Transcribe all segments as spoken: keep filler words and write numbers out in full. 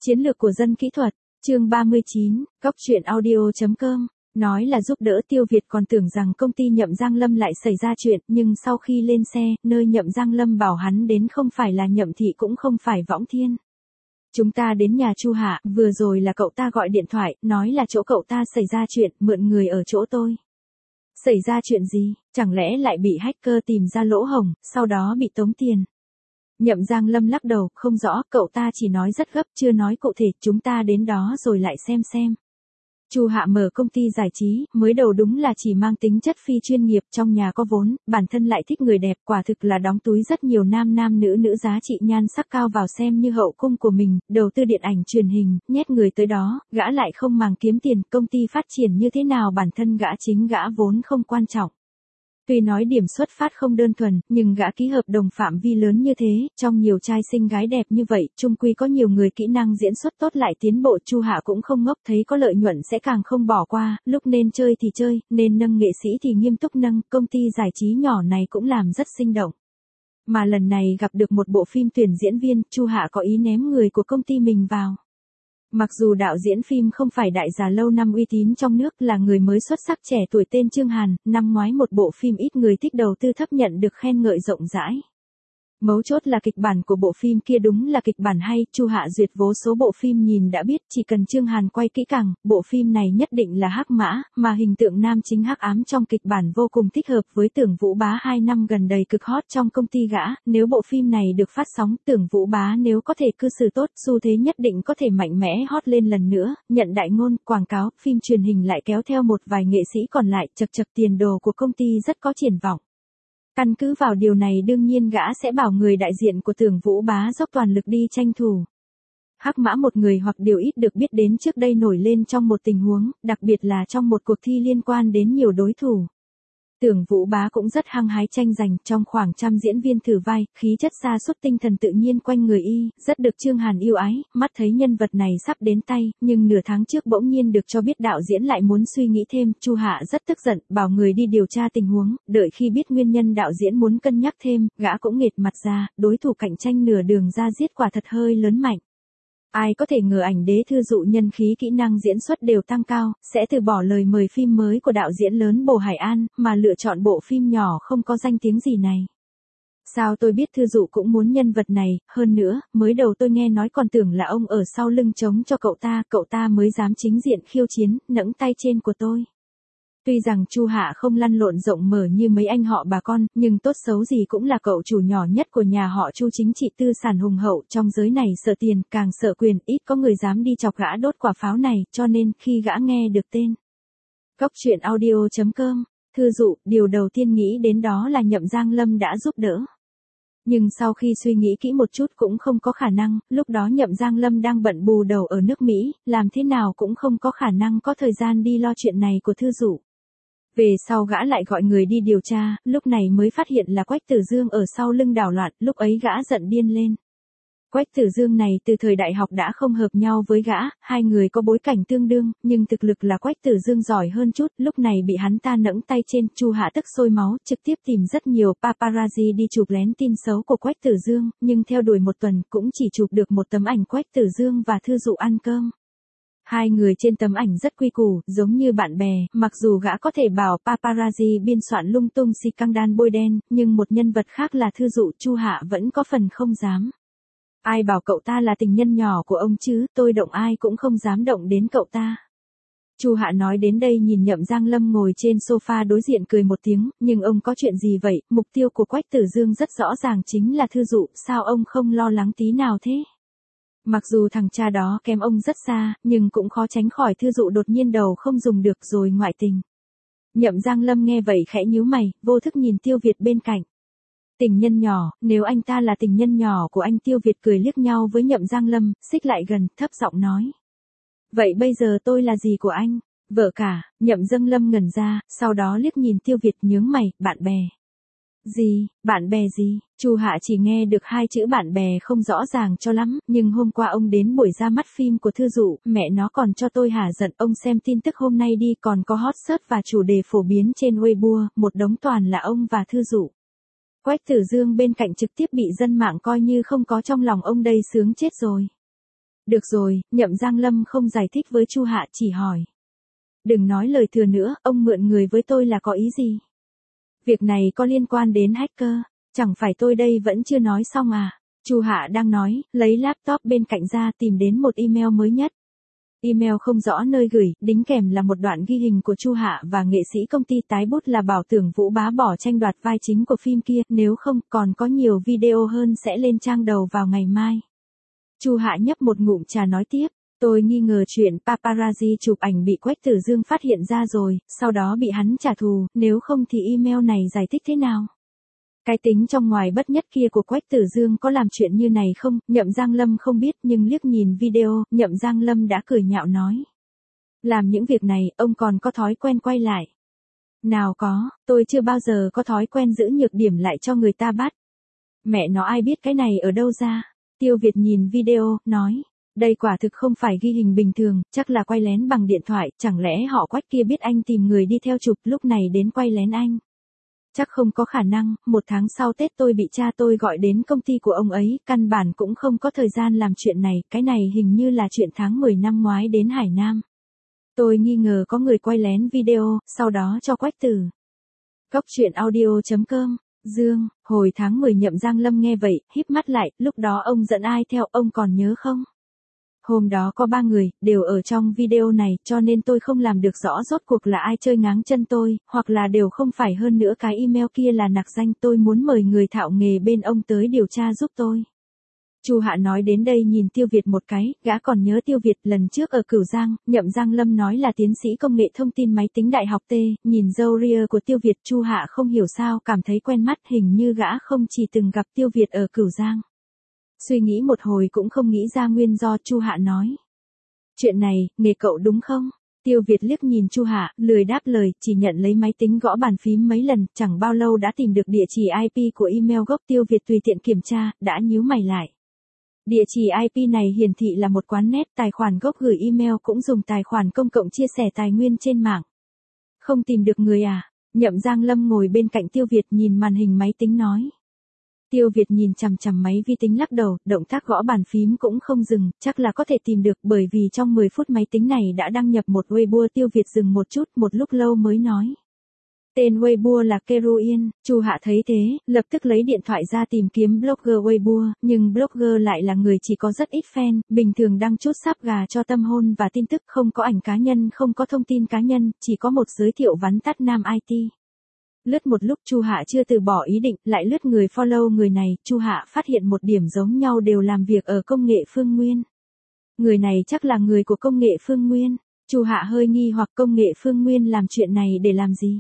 Chiến lược của dân kỹ thuật, chương ba mươi chín, góc truyện audio.com, nói là giúp đỡ Tiêu Việt còn tưởng rằng công ty Nhậm Giang Lâm lại xảy ra chuyện, nhưng sau khi lên xe, nơi Nhậm Giang Lâm bảo hắn đến không phải là Nhậm Thị cũng không phải Võng Thiên. Chúng ta đến nhà Chu Hạ, vừa rồi là cậu ta gọi điện thoại, nói là chỗ cậu ta xảy ra chuyện, mượn người ở chỗ tôi. Xảy ra chuyện gì, chẳng lẽ lại bị hacker tìm ra lỗ hổng, sau đó bị tống tiền. Nhậm Giang Lâm lắc đầu, không rõ, cậu ta chỉ nói rất gấp, chưa nói cụ thể, chúng ta đến đó rồi lại xem xem. Chu Hạ mở công ty giải trí, mới đầu đúng là chỉ mang tính chất phi chuyên nghiệp, trong nhà có vốn, bản thân lại thích người đẹp, quả thực là đóng túi rất nhiều nam nam nữ nữ giá trị nhan sắc cao vào xem như hậu cung của mình, đầu tư điện ảnh truyền hình, nhét người tới đó, gã lại không màng kiếm tiền, công ty phát triển như thế nào bản thân gã chính gã vốn không quan trọng. Tuy nói điểm xuất phát không đơn thuần, nhưng gã ký hợp đồng phạm vi lớn như thế, trong nhiều trai xinh gái đẹp như vậy, chung quy có nhiều người kỹ năng diễn xuất tốt lại tiến bộ. Chu Hạ cũng không ngốc, thấy có lợi nhuận sẽ càng không bỏ qua, lúc nên chơi thì chơi, nên nâng nghệ sĩ thì nghiêm túc nâng, công ty giải trí nhỏ này cũng làm rất sinh động. Mà lần này gặp được một bộ phim tuyển diễn viên, Chu Hạ có ý ném người của công ty mình vào. Mặc dù đạo diễn phim không phải đại gia lâu năm uy tín trong nước, là người mới xuất sắc trẻ tuổi tên Trương Hàn, năm ngoái một bộ phim ít người thích đầu tư thấp nhận được khen ngợi rộng rãi. Mấu chốt là kịch bản của bộ phim kia đúng là kịch bản hay, Chu Hạ duyệt vô số bộ phim nhìn đã biết, chỉ cần Trương Hàn quay kỹ càng, bộ phim này nhất định là hắc mã, mà hình tượng nam chính hắc ám trong kịch bản vô cùng thích hợp với Tưởng Vũ Bá hai năm gần đây cực hot trong công ty gã, nếu bộ phim này được phát sóng, Tưởng Vũ Bá nếu có thể cư xử tốt, xu thế nhất định có thể mạnh mẽ hot lên lần nữa, nhận đại ngôn, quảng cáo, phim truyền hình lại kéo theo một vài nghệ sĩ còn lại, chật chật tiền đồ của công ty rất có triển vọng. Căn cứ vào điều này đương nhiên gã sẽ bảo người đại diện của Tưởng Vũ Bá dốc toàn lực đi tranh thủ. Hắc mã một người hoặc điều ít được biết đến trước đây nổi lên trong một tình huống, đặc biệt là trong một cuộc thi liên quan đến nhiều đối thủ. Tưởng Vũ Bá cũng rất hăng hái tranh giành, trong khoảng trăm diễn viên thử vai, khí chất sa sút tinh thần tự nhiên quanh người y, rất được Trương Hàn yêu ái, mắt thấy nhân vật này sắp đến tay, nhưng nửa tháng trước bỗng nhiên được cho biết đạo diễn lại muốn suy nghĩ thêm, Chu Hạ rất tức giận, bảo người đi điều tra tình huống, đợi khi biết nguyên nhân đạo diễn muốn cân nhắc thêm, gã cũng nghệt mặt ra, đối thủ cạnh tranh nửa đường ra giết quả thật hơi lớn mạnh. Ai có thể ngờ ảnh đế Thư Dụ nhân khí kỹ năng diễn xuất đều tăng cao, sẽ từ bỏ lời mời phim mới của đạo diễn lớn Bồ Hải An, mà lựa chọn bộ phim nhỏ không có danh tiếng gì này. Sao tôi biết Thư Dụ cũng muốn nhân vật này, hơn nữa, mới đầu tôi nghe nói còn tưởng là ông ở sau lưng chống cho cậu ta, cậu ta mới dám chính diện khiêu chiến, nẫng tay trên của tôi. Tuy rằng Chu Hạ không lăn lộn rộng mở như mấy anh họ bà con, nhưng tốt xấu gì cũng là cậu chủ nhỏ nhất của nhà họ Chu, chính trị tư sản hùng hậu, trong giới này sợ tiền, càng sợ quyền, ít có người dám đi chọc gã đốt quả pháo này, cho nên khi gã nghe được tên góc truyện audio.com, Thư Dụ, điều đầu tiên nghĩ đến đó là Nhậm Giang Lâm đã giúp đỡ. Nhưng sau khi suy nghĩ kỹ một chút cũng không có khả năng, lúc đó Nhậm Giang Lâm đang bận bù đầu ở nước Mỹ, làm thế nào cũng không có khả năng có thời gian đi lo chuyện này của Thư Dụ. Về sau gã lại gọi người đi điều tra, lúc này mới phát hiện là Quách Tử Dương ở sau lưng đảo loạn, lúc ấy gã giận điên lên. Quách Tử Dương này từ thời đại học đã không hợp nhau với gã, hai người có bối cảnh tương đương, nhưng thực lực là Quách Tử Dương giỏi hơn chút, lúc này bị hắn ta nẫng tay trên, Chu Hạ tức sôi máu, trực tiếp tìm rất nhiều paparazzi đi chụp lén tin xấu của Quách Tử Dương, nhưng theo đuổi một tuần cũng chỉ chụp được một tấm ảnh Quách Tử Dương và Thư Dụ ăn cơm. Hai người trên tấm ảnh rất quy củ, giống như bạn bè, mặc dù gã có thể bảo paparazzi biên soạn lung tung scandal bôi đen, nhưng một nhân vật khác là Thư Dụ, Chu Hạ vẫn có phần không dám. Ai bảo cậu ta là tình nhân nhỏ của ông chứ, tôi động ai cũng không dám động đến cậu ta. Chu Hạ nói đến đây nhìn Nhậm Giang Lâm ngồi trên sofa đối diện cười một tiếng, nhưng ông có chuyện gì vậy, mục tiêu của Quách Tử Dương rất rõ ràng chính là Thư Dụ, sao ông không lo lắng tí nào thế? Mặc dù thằng cha đó kém ông rất xa, nhưng cũng khó tránh khỏi Thư Dụ đột nhiên đầu không dùng được rồi ngoại tình. Nhậm Giang Lâm nghe vậy khẽ nhíu mày, vô thức nhìn Tiêu Việt bên cạnh. Tình nhân nhỏ, nếu anh ta là tình nhân nhỏ của anh, Tiêu Việt cười liếc nhau với Nhậm Giang Lâm, xích lại gần, thấp giọng nói. Vậy bây giờ tôi là gì của anh? Vợ cả, Nhậm Giang Lâm ngẩn ra, sau đó liếc nhìn Tiêu Việt nhướng mày, bạn bè. Gì, bạn bè gì? Chu Hạ chỉ nghe được hai chữ bạn bè không rõ ràng cho lắm, nhưng hôm qua ông đến buổi ra mắt phim của Thư Dụ, mẹ nó còn cho tôi hả giận, ông xem tin tức hôm nay đi, còn có hot search và chủ đề phổ biến trên Weibo, một đống toàn là ông và Thư Dụ. Quách Tử Dương bên cạnh trực tiếp bị dân mạng coi như không có trong lòng ông đây sướng chết rồi. Được rồi, Nhậm Giang Lâm không giải thích với Chu Hạ, chỉ hỏi. Đừng nói lời thừa nữa, ông mượn người với tôi là có ý gì? Việc này có liên quan đến hacker, chẳng phải tôi đây vẫn chưa nói xong à? Chu Hạ đang nói, lấy laptop bên cạnh ra tìm đến một email mới nhất. Email không rõ nơi gửi, đính kèm là một đoạn ghi hình của Chu Hạ và nghệ sĩ công ty tái bút là Bảo Tưởng Vũ bá bỏ tranh đoạt vai chính của phim kia, nếu không còn có nhiều video hơn sẽ lên trang đầu vào ngày mai. Chu Hạ nhấp một ngụm trà nói tiếp, tôi nghi ngờ chuyện paparazzi chụp ảnh bị Quách Tử Dương phát hiện ra rồi, sau đó bị hắn trả thù, nếu không thì email này giải thích thế nào? Cái tính trong ngoài bất nhất kia của Quách Tử Dương có làm chuyện như này không? Nhậm Giang Lâm không biết nhưng liếc nhìn video, Nhậm Giang Lâm đã cười nhạo nói. Làm những việc này, ông còn có thói quen quay lại. Nào có, tôi chưa bao giờ có thói quen giữ nhược điểm lại cho người ta bắt. Mẹ nó ai biết cái này ở đâu ra? Tiêu Việt nhìn video, nói. Đây quả thực không phải ghi hình bình thường, chắc là quay lén bằng điện thoại, chẳng lẽ họ Quách kia biết anh tìm người đi theo chụp lúc này đến quay lén anh? Chắc không có khả năng, một tháng sau Tết tôi bị cha tôi gọi đến công ty của ông ấy, căn bản cũng không có thời gian làm chuyện này, cái này hình như là chuyện tháng mười năm ngoái đến Hải Nam. Tôi nghi ngờ có người quay lén video, sau đó cho Quách Tử. Góc truyện audio chấm com, Dương, hồi tháng mười Nhậm Giang Lâm nghe vậy, híp mắt lại, lúc đó ông dẫn ai theo, ông còn nhớ không? Hôm đó có ba người, đều ở trong video này, cho nên tôi không làm được rõ rốt cuộc là ai chơi ngáng chân tôi, hoặc là đều không phải, hơn nữa cái email kia là nặc danh, tôi muốn mời người thạo nghề bên ông tới điều tra giúp tôi. Chu Hạ nói đến đây nhìn Tiêu Việt một cái, gã còn nhớ Tiêu Việt lần trước ở Cửu Giang, Nhậm Giang Lâm nói là tiến sĩ công nghệ thông tin máy tính đại học T, nhìn râu ria của Tiêu Việt, Chu Hạ không hiểu sao cảm thấy quen mắt, hình như gã không chỉ từng gặp Tiêu Việt ở Cửu Giang. Suy nghĩ một hồi cũng không nghĩ ra nguyên do, Chu Hạ nói. Chuyện này, nghề cậu đúng không? Tiêu Việt liếc nhìn Chu Hạ, lười đáp lời, chỉ nhận lấy máy tính gõ bàn phím mấy lần, chẳng bao lâu đã tìm được địa chỉ i pê của email gốc. Tiêu Việt tùy tiện kiểm tra, đã nhíu mày lại. Địa chỉ i pê này hiển thị là một quán net, tài khoản gốc gửi email cũng dùng tài khoản công cộng chia sẻ tài nguyên trên mạng. Không tìm được người à? Nhậm Giang Lâm ngồi bên cạnh Tiêu Việt nhìn màn hình máy tính nói. Tiêu Việt nhìn chằm chằm máy vi tính lắc đầu, động tác gõ bàn phím cũng không dừng, chắc là có thể tìm được bởi vì trong mười phút máy tính này đã đăng nhập một Weibo. Tiêu Việt dừng một chút, một lúc lâu mới nói. Tên Weibo là Keruin. Chu Hạ thấy thế, lập tức lấy điện thoại ra tìm kiếm blogger Weibo, nhưng blogger lại là người chỉ có rất ít fan, bình thường đăng chút sáp gà cho tâm hôn và tin tức, không có ảnh cá nhân, không có thông tin cá nhân, chỉ có một giới thiệu vắn tắt nam i tê. Lướt một lúc Chu Hạ chưa từ bỏ ý định, lại lướt người follow người này, Chu Hạ phát hiện một điểm giống nhau, đều làm việc ở công nghệ Phương Nguyên. Người này chắc là người của công nghệ Phương Nguyên. Chu Hạ hơi nghi hoặc công nghệ Phương Nguyên làm chuyện này để làm gì?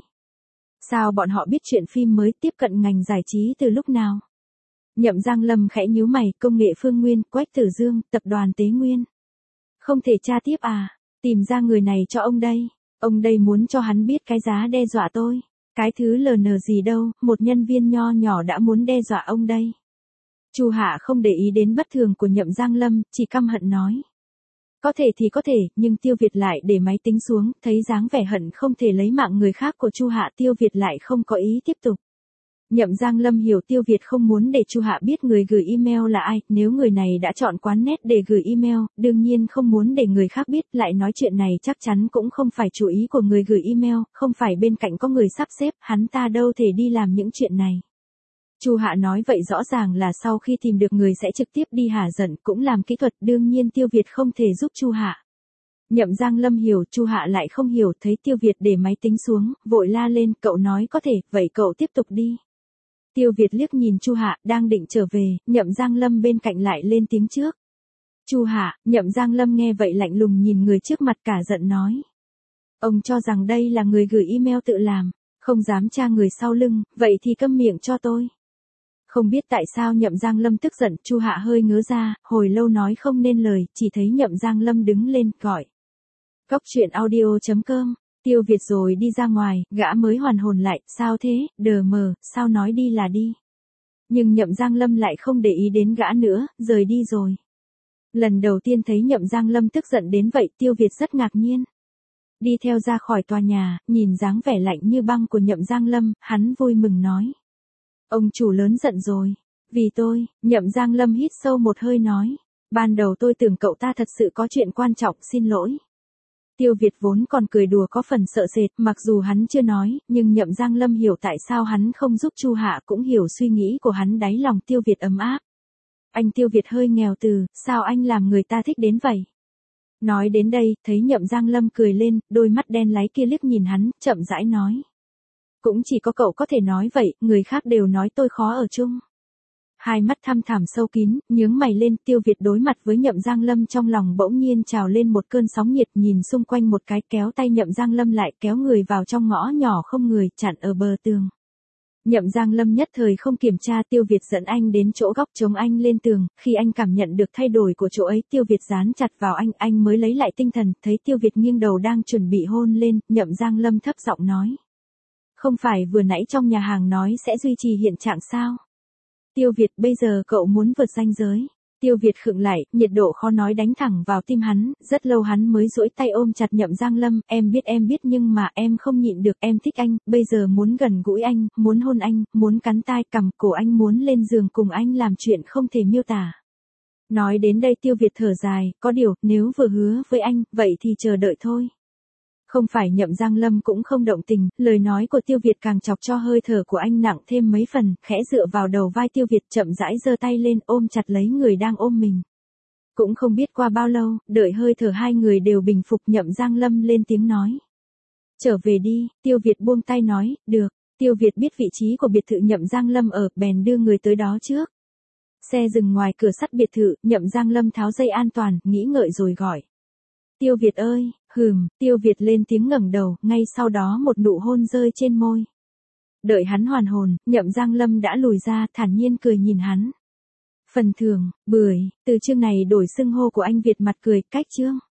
Sao bọn họ biết chuyện phim mới, tiếp cận ngành giải trí từ lúc nào? Nhậm Giang Lâm khẽ nhíu mày, công nghệ Phương Nguyên, Quách Tử Dương, tập đoàn Tế Nguyên. Không thể tra tiếp à? Tìm ra người này cho ông đây. Ông đây muốn cho hắn biết cái giá đe dọa tôi. Cái thứ lờ nờ gì đâu, một nhân viên nho nhỏ đã muốn đe dọa ông đây. Chu Hạ không để ý đến bất thường của Nhậm Giang Lâm, chỉ căm hận nói. Có thể thì có thể, nhưng Tiêu Việt lại để máy tính xuống, thấy dáng vẻ hận không thể lấy mạng người khác của Chu Hạ, Tiêu Việt lại không có ý tiếp tục. Nhậm Giang Lâm hiểu Tiêu Việt không muốn để Chu Hạ biết người gửi email là ai, nếu người này đã chọn quán net để gửi email, đương nhiên không muốn để người khác biết, lại nói chuyện này chắc chắn cũng không phải chủ ý của người gửi email, không phải bên cạnh có người sắp xếp, hắn ta đâu thể đi làm những chuyện này. Chu Hạ nói vậy rõ ràng là sau khi tìm được người sẽ trực tiếp đi hả giận, cũng làm kỹ thuật, đương nhiên Tiêu Việt không thể giúp Chu Hạ. Nhậm Giang Lâm hiểu, Chu Hạ lại không hiểu, thấy Tiêu Việt để máy tính xuống, vội la lên, cậu nói có thể, vậy cậu tiếp tục đi. Tiêu Việt liếc nhìn Chu Hạ, đang định trở về, Nhậm Giang Lâm bên cạnh lại lên tiếng trước. Chu Hạ, Nhậm Giang Lâm nghe vậy lạnh lùng nhìn người trước mặt cả giận nói. Ông cho rằng đây là người gửi email tự làm, không dám tra người sau lưng, vậy thì câm miệng cho tôi. Không biết tại sao Nhậm Giang Lâm tức giận, Chu Hạ hơi ngớ ra, hồi lâu nói không nên lời, chỉ thấy Nhậm Giang Lâm đứng lên, gọi. Góc truyện audio chấm com, Tiêu Việt rồi đi ra ngoài, gã mới hoàn hồn lại, sao thế, đờ mờ, sao nói đi là đi. Nhưng Nhậm Giang Lâm lại không để ý đến gã nữa, rời đi rồi. Lần đầu tiên thấy Nhậm Giang Lâm tức giận đến vậy, Tiêu Việt rất ngạc nhiên. Đi theo ra khỏi tòa nhà, nhìn dáng vẻ lạnh như băng của Nhậm Giang Lâm, hắn vui mừng nói. Ông chủ lớn giận rồi. Vì tôi, Nhậm Giang Lâm hít sâu một hơi nói. Ban đầu tôi tưởng cậu ta thật sự có chuyện quan trọng, xin lỗi. Tiêu Việt vốn còn cười đùa có phần sợ sệt, mặc dù hắn chưa nói, nhưng Nhậm Giang Lâm hiểu tại sao hắn không giúp Chu Hạ, cũng hiểu suy nghĩ của hắn. Đáy lòng Tiêu Việt ấm áp. Anh Tiêu Việt hơi nghèo từ, sao anh làm người ta thích đến vậy? Nói đến đây, thấy Nhậm Giang Lâm cười lên, đôi mắt đen láy kia liếc nhìn hắn, chậm rãi nói. Cũng chỉ có cậu có thể nói vậy, người khác đều nói tôi khó ở chung. Hai mắt thăm thẳm sâu kín, nhướng mày lên. Tiêu Việt đối mặt với Nhậm Giang Lâm, trong lòng bỗng nhiên trào lên một cơn sóng nhiệt, nhìn xung quanh một cái, kéo tay Nhậm Giang Lâm lại, kéo người vào trong ngõ nhỏ không người, chặn ở bờ tường. Nhậm Giang Lâm nhất thời không kiểm tra, Tiêu Việt dẫn anh đến chỗ góc, chống anh lên tường. Khi anh cảm nhận được thay đổi của chỗ ấy, Tiêu Việt dán chặt vào anh, anh mới lấy lại tinh thần. Thấy Tiêu Việt nghiêng đầu đang chuẩn bị hôn lên, Nhậm Giang Lâm thấp giọng nói. Không phải vừa nãy trong nhà hàng nói sẽ duy trì hiện trạng sao? Tiêu Việt, bây giờ cậu muốn vượt ranh giới. Tiêu Việt khựng lại, nhiệt độ khó nói đánh thẳng vào tim hắn, rất lâu hắn mới duỗi tay ôm chặt Nhậm Giang Lâm. Em biết em biết nhưng mà em không nhịn được, em thích anh, bây giờ muốn gần gũi anh, muốn hôn anh, muốn cắn tai cằm cổ anh, muốn lên giường cùng anh làm chuyện không thể miêu tả. Nói đến đây Tiêu Việt thở dài, có điều, nếu vừa hứa với anh, vậy thì chờ đợi thôi. Không phải Nhậm Giang Lâm cũng không động tình, lời nói của Tiêu Việt càng chọc cho hơi thở của anh nặng thêm mấy phần, khẽ dựa vào đầu vai Tiêu Việt, chậm rãi giơ tay lên ôm chặt lấy người đang ôm mình. Cũng không biết qua bao lâu, đợi hơi thở hai người đều bình phục, Nhậm Giang Lâm lên tiếng nói. Trở về đi. Tiêu Việt buông tay nói, được. Tiêu Việt biết vị trí của biệt thự Nhậm Giang Lâm ở, bèn đưa người tới đó trước. Xe dừng ngoài cửa sắt biệt thự, Nhậm Giang Lâm tháo dây an toàn, nghĩ ngợi rồi gọi. Tiêu Việt ơi, hừm. Tiêu Việt lên tiếng ngẩng đầu, ngay sau đó một nụ hôn rơi trên môi. Đợi hắn hoàn hồn, Nhậm Giang Lâm đã lùi ra, thản nhiên cười nhìn hắn. Phần thưởng, bưởi, từ chương này đổi xưng hô của anh Việt mặt cười, cách chương.